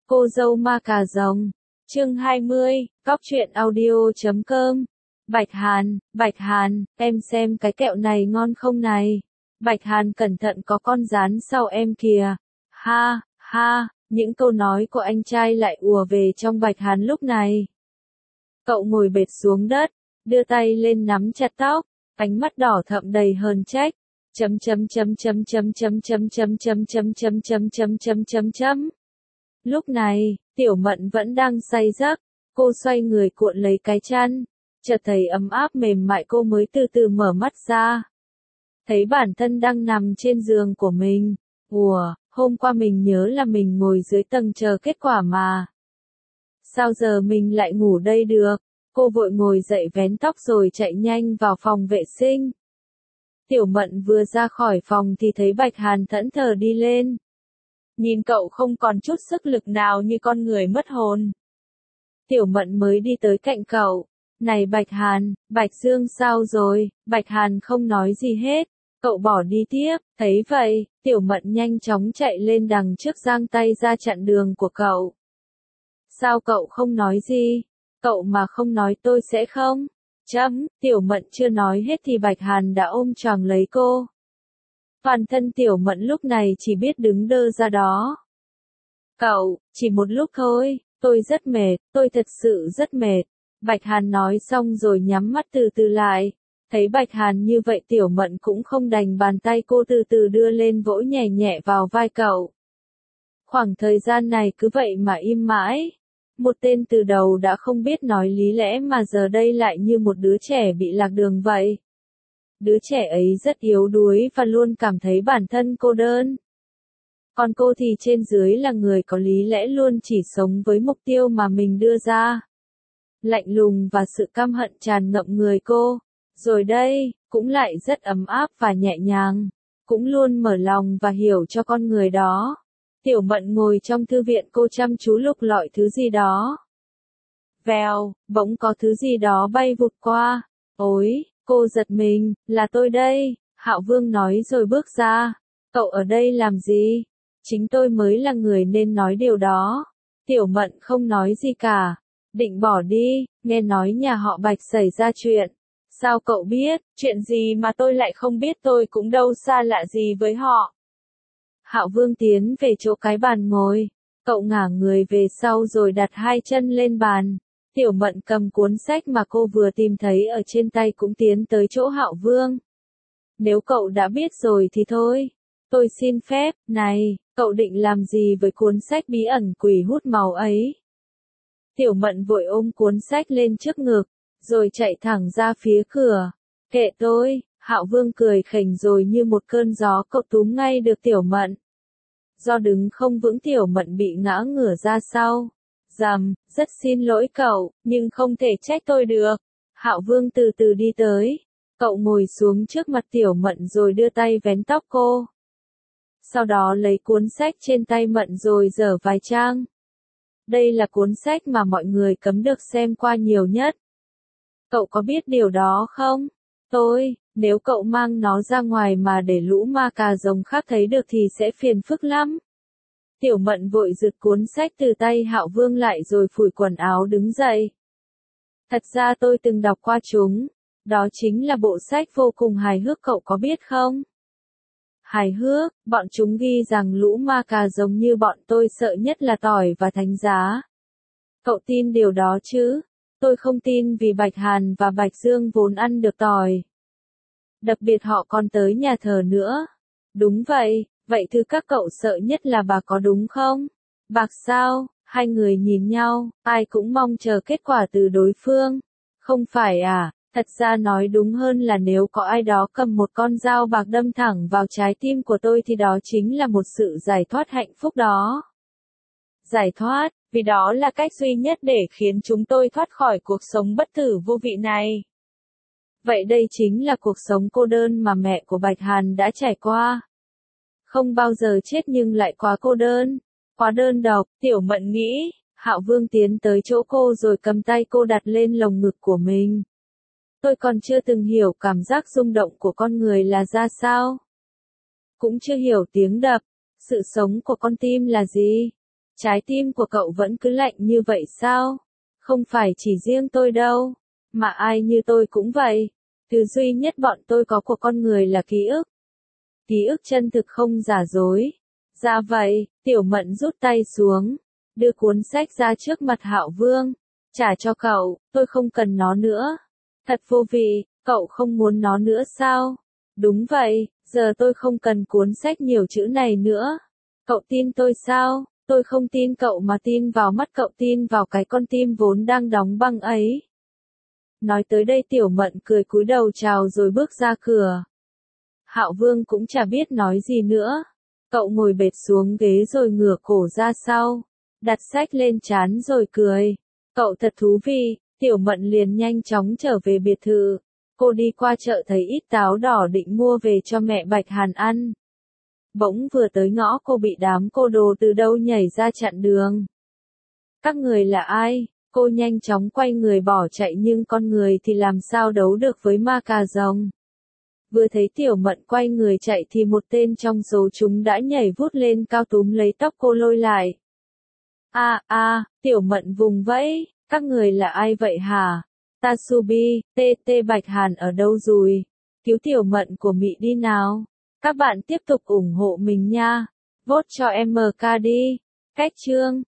Cô dâu ma cà rồng. Chương 20, Góc truyện audio.com. Bạch Hàn, em xem cái kẹo này ngon không này? Bạch Hàn cẩn thận có con rán sau em kìa. Ha, ha, những câu nói của anh trai lại ùa về trong Bạch Hàn lúc này. Cậu ngồi bệt xuống đất, đưa tay lên nắm chặt tóc, ánh mắt đỏ thẫm đầy hờn trách. Lúc này, Tiểu Mận vẫn đang say giấc, cô xoay người cuộn lấy cái chăn, chợt thấy ấm áp mềm mại cô mới từ từ mở mắt ra. Thấy bản thân đang nằm trên giường của mình, hôm qua mình nhớ là mình ngồi dưới tầng chờ kết quả mà. Sao giờ mình lại ngủ đây được? Cô vội ngồi dậy vén tóc rồi chạy nhanh vào phòng vệ sinh. Tiểu Mận vừa ra khỏi phòng thì thấy Bạch Hàn thẫn thờ đi lên. Nhìn cậu không còn chút sức lực nào như con người mất hồn. Tiểu Mận mới đi tới cạnh cậu. Này Bạch Hàn, Bạch Dương sao rồi? Bạch Hàn không nói gì hết. Cậu bỏ đi tiếp, thấy vậy, Tiểu Mận nhanh chóng chạy lên đằng trước giang tay ra chặn đường của cậu. Sao cậu không nói gì? Cậu mà không nói tôi sẽ không? Tiểu Mận chưa nói hết thì Bạch Hàn đã ôm choàng lấy cô. Toàn thân Tiểu Mận lúc này chỉ biết đứng đơ ra đó. Cậu, chỉ một lúc thôi, tôi rất mệt, tôi thật sự rất mệt. Bạch Hàn nói xong rồi nhắm mắt từ từ lại. Thấy Bạch Hàn như vậy Tiểu Mận cũng không đành bàn tay cô từ từ đưa lên vỗ nhẹ nhẹ vào vai cậu. Khoảng thời gian này cứ vậy mà im mãi. Một tên từ đầu đã không biết nói lý lẽ mà giờ đây lại như một đứa trẻ bị lạc đường vậy. Đứa trẻ ấy rất yếu đuối và luôn cảm thấy bản thân cô đơn. Còn cô thì trên dưới là người có lý lẽ luôn chỉ sống với mục tiêu mà mình đưa ra. Lạnh lùng và sự căm hận tràn ngập người cô. Rồi đây, cũng lại rất ấm áp và nhẹ nhàng. Cũng luôn mở lòng và hiểu cho con người đó. Tiểu Mận ngồi trong thư viện cô chăm chú lục lọi thứ gì đó. Vèo, bỗng có thứ gì đó bay vụt qua. Ôi, cô giật mình, là tôi đây, Hạo Vương nói rồi bước ra. Cậu ở đây làm gì? Chính tôi mới là người nên nói điều đó. Tiểu Mận không nói gì cả. Định bỏ đi, nghe nói nhà họ Bạch xảy ra chuyện. Sao cậu biết, chuyện gì mà tôi lại không biết, tôi cũng đâu xa lạ gì với họ. Hạo Vương tiến về chỗ cái bàn ngồi. Cậu ngả người về sau rồi đặt hai chân lên bàn. Tiểu Mận cầm cuốn sách mà cô vừa tìm thấy ở trên tay cũng tiến tới chỗ Hạo Vương. Nếu cậu đã biết rồi thì thôi. Tôi xin phép, này, cậu định làm gì với cuốn sách bí ẩn quỷ hút máu ấy? Tiểu Mận vội ôm cuốn sách lên trước ngực, rồi chạy thẳng ra phía cửa. Kệ tôi, Hạo Vương cười khỉnh rồi như một cơn gió cậu túm ngay được Tiểu Mận. Do đứng không vững Tiểu Mận bị ngã ngửa ra sau. Rất xin lỗi cậu, nhưng không thể trách tôi được. Hạo Vương từ từ đi tới. Cậu ngồi xuống trước mặt Tiểu Mận rồi đưa tay vén tóc cô. Sau đó lấy cuốn sách trên tay Mận rồi dở vài trang. Đây là cuốn sách mà mọi người cấm được xem qua nhiều nhất. Cậu có biết điều đó không? Nếu cậu mang nó ra ngoài mà để lũ ma cà rồng khác thấy được thì sẽ phiền phức lắm. Tiểu Mận vội giật cuốn sách từ tay Hạo Vương lại rồi phủi quần áo đứng dậy. Thật ra tôi từng đọc qua chúng. Đó chính là bộ sách vô cùng hài hước, cậu có biết không? Hài hước, bọn chúng ghi rằng lũ ma cà rồng như bọn tôi sợ nhất là tỏi và thánh giá. Cậu tin điều đó chứ? Tôi không tin vì Bạch Hàn và Bạch Dương vốn ăn được tỏi. Đặc biệt họ còn tới nhà thờ nữa. Đúng vậy, vậy thứ các cậu sợ nhất là bạc có đúng không? Bạc sao? Hai người nhìn nhau, ai cũng mong chờ kết quả từ đối phương. Không phải à? Thật ra nói đúng hơn là nếu có ai đó cầm một con dao bạc đâm thẳng vào trái tim của tôi thì đó chính là một sự giải thoát hạnh phúc đó. Giải thoát, vì đó là cách duy nhất để khiến chúng tôi thoát khỏi cuộc sống bất tử vô vị này. Vậy đây chính là cuộc sống cô đơn mà mẹ của Bạch Hàn đã trải qua. Không bao giờ chết nhưng lại quá cô đơn, quá đơn độc, Tiểu Mận nghĩ. Hạo Vương tiến tới chỗ cô rồi cầm tay cô đặt lên lồng ngực của mình. Tôi còn chưa từng hiểu cảm giác rung động của con người là ra sao. Cũng chưa hiểu tiếng đập, sự sống của con tim là gì. Trái tim của cậu vẫn cứ lạnh như vậy sao? Không phải chỉ riêng tôi đâu, mà ai như tôi cũng vậy. Thứ duy nhất bọn tôi có của con người là ký ức. Ký ức chân thực không giả dối. Dạ vậy, Tiểu Mận rút tay xuống, đưa cuốn sách ra trước mặt Hạo Vương. Trả cho cậu, tôi không cần nó nữa. Thật vô vị, cậu không muốn nó nữa sao? Đúng vậy, giờ tôi không cần cuốn sách nhiều chữ này nữa. Cậu tin tôi sao? Tôi không tin cậu mà tin vào mắt cậu, tin vào cái con tim vốn đang đóng băng ấy. Nói tới đây Tiểu Mận cười cúi đầu chào rồi bước ra cửa. Hạo Vương cũng chả biết nói gì nữa. Cậu ngồi bệt xuống ghế rồi ngửa cổ ra sau, đặt sách lên trán rồi cười. Cậu thật thú vị. Tiểu Mận liền nhanh chóng trở về biệt thự. Cô đi qua chợ thấy ít táo đỏ định mua về cho mẹ Bạch Hàn ăn. Bỗng vừa tới ngõ cô bị đám cô đồ từ đâu nhảy ra chặn đường. Các người là ai? Cô nhanh chóng quay người bỏ chạy nhưng con người thì làm sao đấu được với ma cà rồng. Vừa thấy Tiểu Mận quay người chạy thì một tên trong số chúng đã nhảy vút lên cao túm lấy tóc cô lôi lại. Tiểu Mận vùng vẫy, các người là ai vậy hả? Tasubi, Bạch Hàn ở đâu rồi? Cứu Tiểu Mận của Mị đi nào. Các bạn tiếp tục ủng hộ mình nha. Vote cho MK đi. Cách chương